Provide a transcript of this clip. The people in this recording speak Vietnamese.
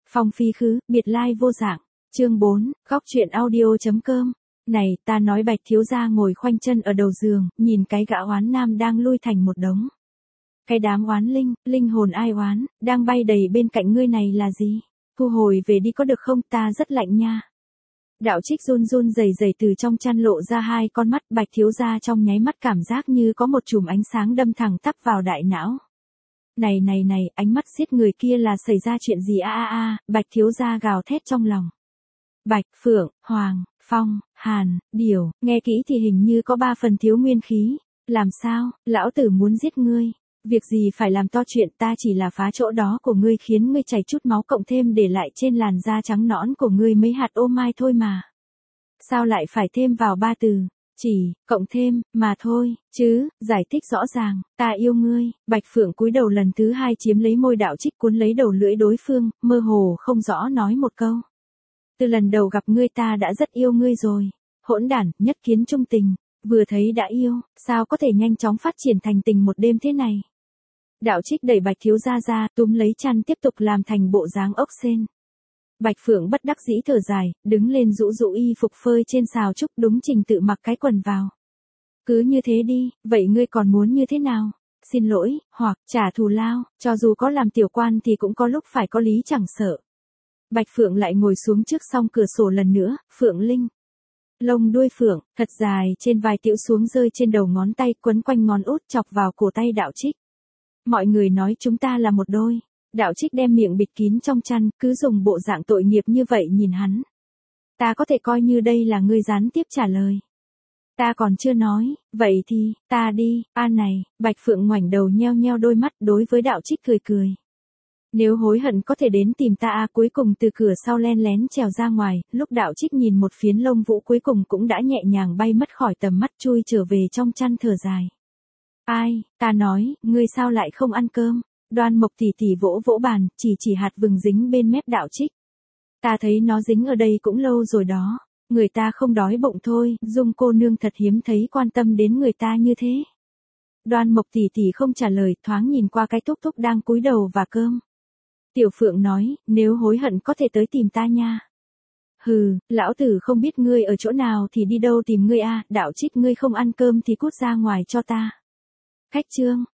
Phong phi khứ, biệt lai vô dạng. Chương 4, góc truyện audio.com. Này, ta nói Bạch thiếu gia ngồi khoanh chân ở đầu giường, nhìn cái gã oán nam đang lui thành một đống. Cái đám oán linh hồn ai oán, đang bay đầy bên cạnh ngươi này là gì? Thu hồi về đi có được không, ta rất lạnh nha. Đạo Trích run run rẩy rẩy từ trong chăn lộ ra hai con mắt, Bạch thiếu gia trong nháy mắt cảm giác như có một chùm ánh sáng đâm thẳng tắp vào đại não. Này, ánh mắt giết người kia là xảy ra chuyện gì Bạch thiếu gia gào thét trong lòng. Bạch, Phượng, Hoàng, Phong, Hàn, Điều, nghe kỹ thì hình như có 3 phần thiếu nguyên khí. Làm sao, lão tử muốn giết ngươi. Việc gì phải làm to chuyện, ta chỉ là phá chỗ đó của ngươi khiến ngươi chảy chút máu cộng thêm để lại trên làn da trắng nõn của ngươi mấy hạt ô mai thôi mà. Sao lại phải thêm vào 3 từ, chỉ, cộng thêm, mà thôi, chứ, giải thích rõ ràng, ta yêu ngươi. Bạch Phượng cúi đầu lần thứ 2 chiếm lấy môi Đạo Trích cuốn lấy đầu lưỡi đối phương, mơ hồ không rõ nói một câu. Từ lần đầu gặp ngươi ta đã rất yêu ngươi rồi. Hỗn đản, nhất kiến trung tình, vừa thấy đã yêu, sao có thể nhanh chóng phát triển thành tình một đêm thế này. Đạo Trích đẩy Bạch thiếu gia ra, túm lấy chăn tiếp tục làm thành bộ dáng ốc sên. Bạch Phượng bất đắc dĩ thở dài, đứng lên rũ y phục phơi trên xào trúc, đúng trình tự mặc cái quần vào. Cứ như thế đi, vậy ngươi còn muốn như thế nào? Xin lỗi, hoặc trả thù lao, cho dù có làm tiểu quan thì cũng có lúc phải có lý chẳng sợ. Bạch Phượng lại ngồi xuống trước song cửa sổ lần nữa, Phượng Linh. Lông đuôi phượng, thật dài trên vai tiểu xuống rơi trên đầu ngón tay, quấn quanh ngón út chọc vào cổ tay Đạo Trích. Mọi người nói chúng ta là một đôi. Đạo Trích đem miệng bịt kín trong chăn, cứ dùng bộ dạng tội nghiệp như vậy nhìn hắn. Ta có thể coi như đây là ngươi gián tiếp trả lời. Ta còn chưa nói, vậy thì, ta đi, này, Bạch Phượng ngoảnh đầu nheo nheo đôi mắt đối với Đạo Trích cười. Nếu hối hận có thể đến tìm ta cuối cùng từ cửa sau len lén trèo ra ngoài, lúc Đạo Trích nhìn một phiến lông vũ cuối cùng cũng đã nhẹ nhàng bay mất khỏi tầm mắt, chui trở về trong chăn thở dài. Ai, ta nói, ngươi sao lại không ăn cơm? Đoan Mộc tỷ tỷ vỗ vỗ bàn, chỉ hạt vừng dính bên mép Đạo Trích. Ta thấy nó dính ở đây cũng lâu rồi đó. Người ta không đói bụng thôi, Dung cô nương thật hiếm thấy quan tâm đến người ta như thế. Đoan Mộc tỷ tỷ không trả lời, thoáng nhìn qua cái Thúc Thúc đang cúi đầu và cơm. Tiểu Phượng nói, nếu hối hận có thể tới tìm ta nha. Hừ, lão tử không biết ngươi ở chỗ nào thì đi đâu tìm ngươi Đạo Trích, ngươi không ăn cơm thì cút ra ngoài cho ta. Khách trương,